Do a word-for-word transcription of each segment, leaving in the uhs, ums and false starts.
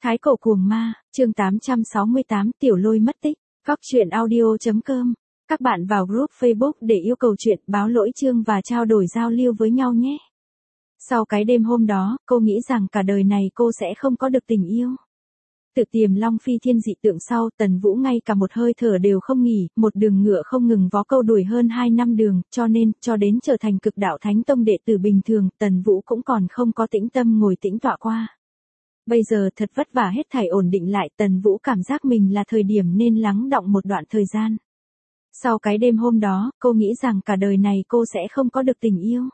Thái cổ cuồng ma, chương tám trăm sáu mươi tám Tiểu Lôi mất tích, Cóc truyện audio chấm com. Các bạn vào group Facebook để yêu cầu chuyện, báo lỗi chương và trao đổi giao lưu với nhau nhé. Sau cái đêm hôm đó, cô nghĩ rằng cả đời này cô sẽ không có được tình yêu. Tự tiềm long phi thiên dị tượng sau, Tần Vũ ngay cả một hơi thở đều không nghỉ, một đường ngựa không ngừng vó câu đuổi hơn hai năm đường, cho nên, cho đến trở thành cực đạo thánh tông đệ tử bình thường, Tần Vũ cũng còn không có tĩnh tâm ngồi tĩnh tọa qua. Bây giờ thật vất vả hết thảy ổn định lại, Tần Vũ cảm giác mình là thời điểm nên lắng đọng một đoạn thời gian. Sau cái đêm hôm đó, cô nghĩ rằng cả đời này cô sẽ không có được tình yêu.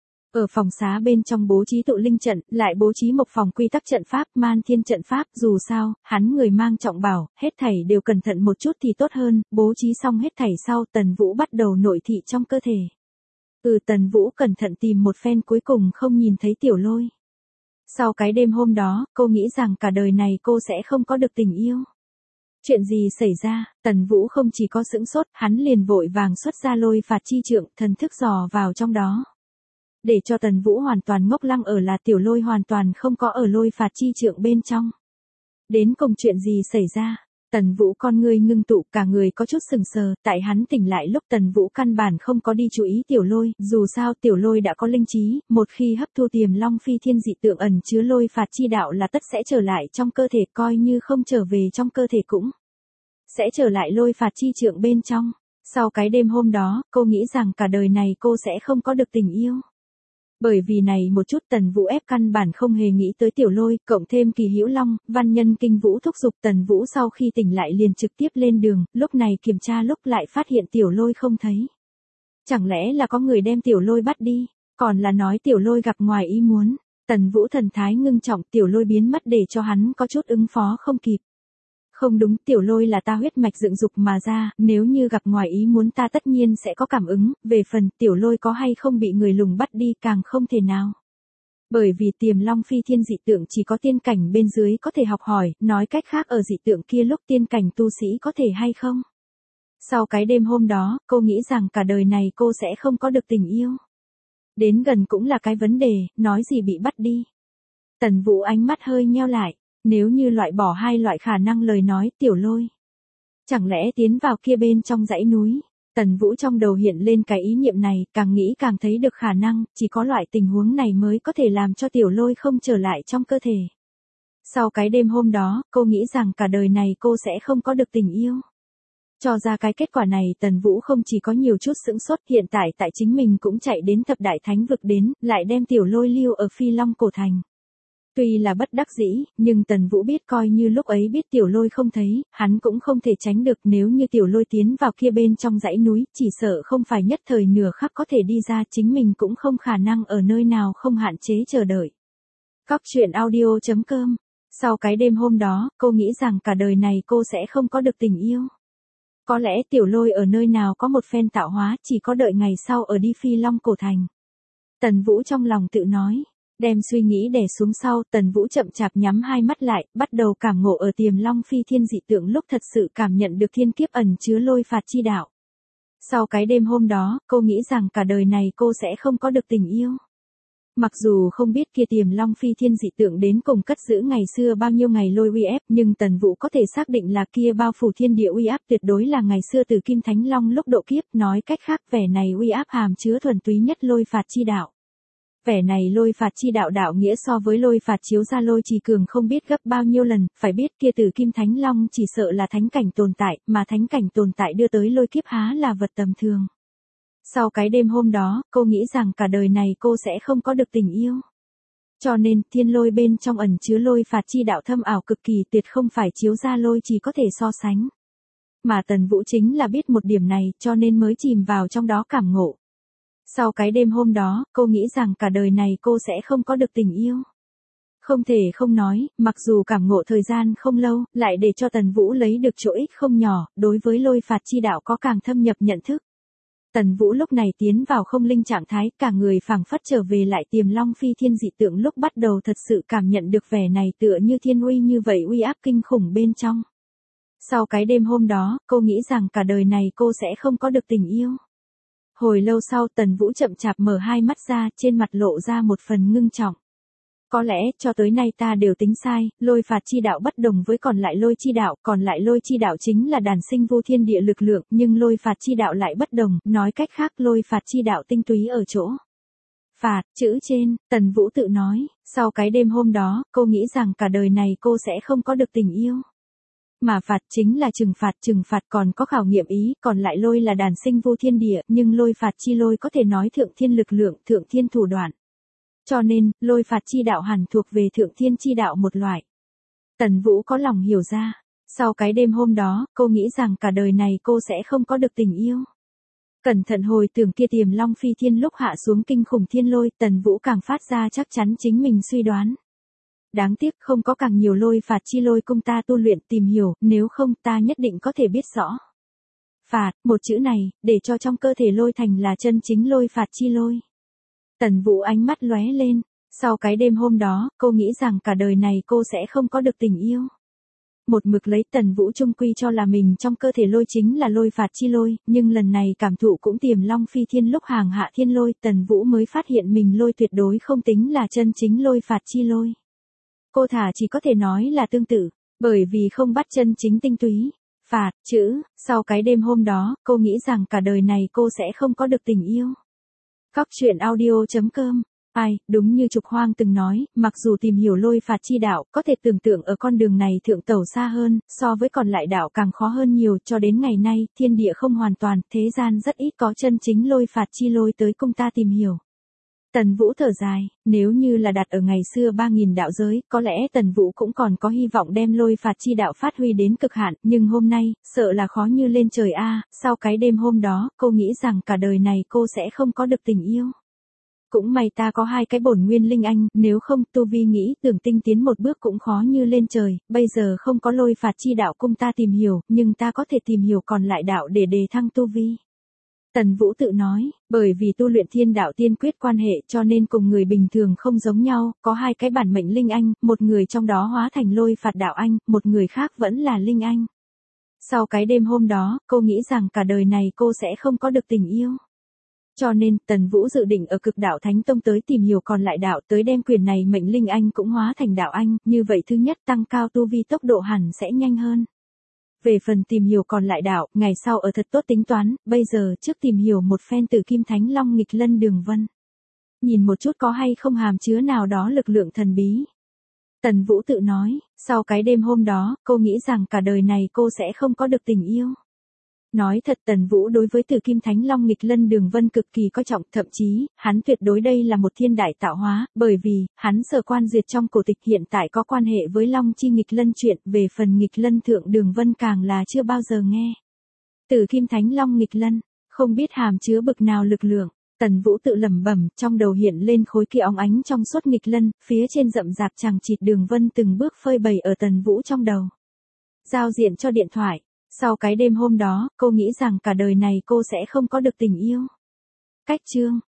Ở phòng xá bên trong bố trí tụ linh trận, lại bố trí một phòng quy tắc trận pháp, man thiên trận pháp, dù sao, hắn người mang trọng bảo, hết thảy đều cẩn thận một chút thì tốt hơn, bố trí xong hết thảy sau, Tần Vũ bắt đầu nội thị trong cơ thể. Ừ, Tần Vũ cẩn thận tìm một phen cuối cùng không nhìn thấy Tiểu Lôi. Sau cái đêm hôm đó, cô nghĩ rằng cả đời này cô sẽ không có được tình yêu. Chuyện gì xảy ra, Tần Vũ không chỉ có sững sốt, hắn liền vội vàng xuất ra lôi phạt chi trượng, thần thức dò vào trong đó. Để cho Tần Vũ hoàn toàn ngốc lăng ở là Tiểu Lôi hoàn toàn không có ở lôi phạt chi trượng bên trong. Đến cùng chuyện gì xảy ra? Tần Vũ con ngươi ngưng tụ, cả người có chút sừng sờ, tại hắn tỉnh lại lúc Tần Vũ căn bản không có đi chú ý Tiểu Lôi, dù sao Tiểu Lôi đã có linh trí, một khi hấp thu tiềm long phi thiên dị tượng ẩn chứa lôi phạt chi đạo là tất sẽ trở lại trong cơ thể, coi như không trở về trong cơ thể cũng sẽ trở lại lôi phạt chi trượng bên trong. Sau cái đêm hôm đó, cô nghĩ rằng cả đời này cô sẽ không có được tình yêu. Bởi vì này một chút Tần Vũ ép căn bản không hề nghĩ tới Tiểu Lôi, cộng thêm Kỳ Hữu Long, văn nhân kinh vũ thúc giục Tần Vũ sau khi tỉnh lại liền trực tiếp lên đường, lúc này kiểm tra lúc lại phát hiện Tiểu Lôi không thấy. Chẳng lẽ là có người đem Tiểu Lôi bắt đi, còn là nói Tiểu Lôi gặp ngoài ý muốn. Tần Vũ thần thái ngưng trọng, Tiểu Lôi biến mất để cho hắn có chút ứng phó không kịp. Không đúng, Tiểu Lôi là ta huyết mạch dựng dục mà ra, nếu như gặp ngoài ý muốn ta tất nhiên sẽ có cảm ứng, về phần Tiểu Lôi có hay không bị người lùng bắt đi càng không thể nào. Bởi vì tiềm long phi thiên dị tượng chỉ có tiên cảnh bên dưới có thể học hỏi, nói cách khác ở dị tượng kia lúc tiên cảnh tu sĩ có thể hay không. Sau cái đêm hôm đó, cô nghĩ rằng cả đời này cô sẽ không có được tình yêu. Đến gần cũng là cái vấn đề, nói gì bị bắt đi. Tần Vũ ánh mắt hơi nheo lại. Nếu như loại bỏ hai loại khả năng lời nói, Tiểu Lôi chẳng lẽ tiến vào kia bên trong dãy núi. Tần Vũ trong đầu hiện lên cái ý niệm này, càng nghĩ càng thấy được khả năng, chỉ có loại tình huống này mới có thể làm cho Tiểu Lôi không trở lại trong cơ thể. Sau cái đêm hôm đó, cô nghĩ rằng cả đời này cô sẽ không có được tình yêu. Cho ra cái kết quả này, Tần Vũ không chỉ có nhiều chút sững sốt, hiện tại tại chính mình cũng chạy đến thập đại thánh vực đến, lại đem Tiểu Lôi lưu ở Phi Long cổ thành. Tuy là bất đắc dĩ, nhưng Tần Vũ biết coi như lúc ấy biết Tiểu Lôi không thấy, hắn cũng không thể tránh được, nếu như Tiểu Lôi tiến vào kia bên trong dãy núi, chỉ sợ không phải nhất thời nửa khắc có thể đi ra, chính mình cũng không khả năng ở nơi nào không hạn chế chờ đợi. Cóc truyện audio chấm com. Sau cái đêm hôm đó, cô nghĩ rằng cả đời này cô sẽ không có được tình yêu. Có lẽ Tiểu Lôi ở nơi nào có một phen tạo hóa, chỉ có đợi ngày sau ở đi Phi Long cổ thành. Tần Vũ trong lòng tự nói. Đem suy nghĩ đè xuống sau, Tần Vũ chậm chạp nhắm hai mắt lại, bắt đầu cảm ngộ ở tiềm long phi thiên dị tượng lúc thật sự cảm nhận được thiên kiếp ẩn chứa lôi phạt chi đạo. Sau cái đêm hôm đó, cô nghĩ rằng cả đời này cô sẽ không có được tình yêu. Mặc dù không biết kia tiềm long phi thiên dị tượng đến cùng cất giữ ngày xưa bao nhiêu ngày lôi uy ép, nhưng Tần Vũ có thể xác định là kia bao phủ thiên địa uy áp tuyệt đối là ngày xưa từ Kim Thánh Long lúc độ kiếp, nói cách khác vẻ này uy áp hàm chứa thuần túy nhất lôi phạt chi đạo. Vẻ này lôi phạt chi đạo đạo nghĩa so với lôi phạt chiếu ra lôi trì cường không biết gấp bao nhiêu lần, phải biết kia từ Kim Thánh Long chỉ sợ là thánh cảnh tồn tại, mà thánh cảnh tồn tại đưa tới lôi kiếp há là vật tầm thường. Sau cái đêm hôm đó, cô nghĩ rằng cả đời này cô sẽ không có được tình yêu. Cho nên, thiên lôi bên trong ẩn chứa lôi phạt chi đạo thâm ảo cực kỳ, tuyệt không phải chiếu ra lôi chỉ có thể so sánh. Mà Tần Vũ chính là biết một điểm này, cho nên mới chìm vào trong đó cảm ngộ. Sau cái đêm hôm đó, cô nghĩ rằng cả đời này cô sẽ không có được tình yêu. Không thể không nói, mặc dù cảm ngộ thời gian không lâu, lại để cho Tần Vũ lấy được chỗ ích không nhỏ, đối với lôi phạt chi đạo có càng thâm nhập nhận thức. Tần Vũ lúc này tiến vào không linh trạng thái, cả người phảng phất trở về lại tiềm long phi thiên dị tượng lúc bắt đầu thật sự cảm nhận được vẻ này tựa như thiên uy như vậy uy áp kinh khủng bên trong. Sau cái đêm hôm đó, cô nghĩ rằng cả đời này cô sẽ không có được tình yêu. Hồi lâu sau Tần Vũ chậm chạp mở hai mắt ra, trên mặt lộ ra một phần ngưng trọng. Có lẽ, cho tới nay ta đều tính sai, lôi phạt chi đạo bất đồng với còn lại lôi chi đạo, còn lại lôi chi đạo chính là đàn sinh vô thiên địa lực lượng, nhưng lôi phạt chi đạo lại bất đồng, nói cách khác lôi phạt chi đạo tinh túy ở chỗ. Phạt, chữ trên, Tần Vũ tự nói, sau cái đêm hôm đó, cô nghĩ rằng cả đời này cô sẽ không có được tình yêu. Mà phạt chính là trừng phạt, trừng phạt còn có khảo nghiệm ý, còn lại lôi là đàn sinh vô thiên địa, nhưng lôi phạt chi lôi có thể nói thượng thiên lực lượng, thượng thiên thủ đoạn. Cho nên, lôi phạt chi đạo hẳn thuộc về thượng thiên chi đạo một loại. Tần Vũ có lòng hiểu ra, sau cái đêm hôm đó, cô nghĩ rằng cả đời này cô sẽ không có được tình yêu. Cẩn thận hồi tưởng kia Tiềm Long Phi Thiên lúc hạ xuống kinh khủng thiên lôi, Tần Vũ càng phát ra chắc chắn chính mình suy đoán. Đáng tiếc không có càng nhiều lôi phạt chi lôi cung ta tu luyện tìm hiểu, nếu không ta nhất định có thể biết rõ. Phạt, một chữ này, để cho trong cơ thể lôi thành là chân chính lôi phạt chi lôi. Tần Vũ ánh mắt lóe lên, sau cái đêm hôm đó, cô nghĩ rằng cả đời này cô sẽ không có được tình yêu. Một mực lấy Tần Vũ trung quy cho là mình trong cơ thể lôi chính là lôi phạt chi lôi, nhưng lần này cảm thụ cũng Tiềm Long Phi Thiên lúc hàng hạ thiên lôi, Tần Vũ mới phát hiện mình lôi tuyệt đối không tính là chân chính lôi phạt chi lôi. Cô thả chỉ có thể nói là tương tự, bởi vì không bắt chân chính tinh túy. Phạt, chữ, sau cái đêm hôm đó, cô nghĩ rằng cả đời này cô sẽ không có được tình yêu. Cóc truyện audio chấm com. Ai, đúng như Trục Hoang từng nói, mặc dù tìm hiểu lôi phạt chi đạo, có thể tưởng tượng ở con đường này thượng tẩu xa hơn, so với còn lại đạo càng khó hơn nhiều, cho đến ngày nay, thiên địa không hoàn toàn, thế gian rất ít có chân chính lôi phạt chi lôi tới cung ta tìm hiểu. Tần Vũ thở dài, nếu như là đặt ở ngày xưa ba nghìn đạo giới, có lẽ Tần Vũ cũng còn có hy vọng đem lôi phạt chi đạo phát huy đến cực hạn, nhưng hôm nay, sợ là khó như lên trời a. Sau cái đêm hôm đó, cô nghĩ rằng cả đời này cô sẽ không có được tình yêu. Cũng may ta có hai cái bổn nguyên linh anh, nếu không tu vi nghĩ tưởng tinh tiến một bước cũng khó như lên trời, bây giờ không có lôi phạt chi đạo cung ta tìm hiểu, nhưng ta có thể tìm hiểu còn lại đạo để đề thăng tu vi. Tần Vũ tự nói, bởi vì tu luyện thiên đạo tiên quyết quan hệ cho nên cùng người bình thường không giống nhau, có hai cái bản mệnh linh anh, một người trong đó hóa thành lôi phạt đạo anh, một người khác vẫn là linh anh. Sau cái đêm hôm đó, cô nghĩ rằng cả đời này cô sẽ không có được tình yêu. Cho nên, Tần Vũ dự định ở cực đạo Thánh Tông tới tìm hiểu còn lại đạo tới đem quyền này mệnh linh anh cũng hóa thành đạo anh, như vậy thứ nhất tăng cao tu vi tốc độ hẳn sẽ nhanh hơn. Về phần tìm hiểu còn lại đạo, ngày sau ở thật tốt tính toán, bây giờ trước tìm hiểu một phen Tử Kim Thánh Long nghịch lân đường vân. Nhìn một chút có hay không hàm chứa nào đó lực lượng thần bí. Tần Vũ tự nói, sau cái đêm hôm đó, cô nghĩ rằng cả đời này cô sẽ không có được tình yêu. Nói thật Tần Vũ đối với Tử Kim Thánh Long nghịch lân đường vân cực kỳ coi trọng, thậm chí, hắn tuyệt đối đây là một thiên đại tạo hóa, bởi vì, hắn sở quan duyệt trong cổ tịch hiện tại có quan hệ với Long chi nghịch lân chuyện, về phần nghịch lân thượng đường vân càng là chưa bao giờ nghe. Tử Kim Thánh Long nghịch lân, không biết hàm chứa bực nào lực lượng, Tần Vũ tự lẩm bẩm, trong đầu hiện lên khối kia óng ánh trong suốt nghịch lân, phía trên rậm rạp chằng chịt đường vân từng bước phơi bày ở Tần Vũ trong đầu. Giao diện cho điện thoại. Sau cái đêm hôm đó, cô nghĩ rằng cả đời này cô sẽ không có được tình yêu. Cách chương,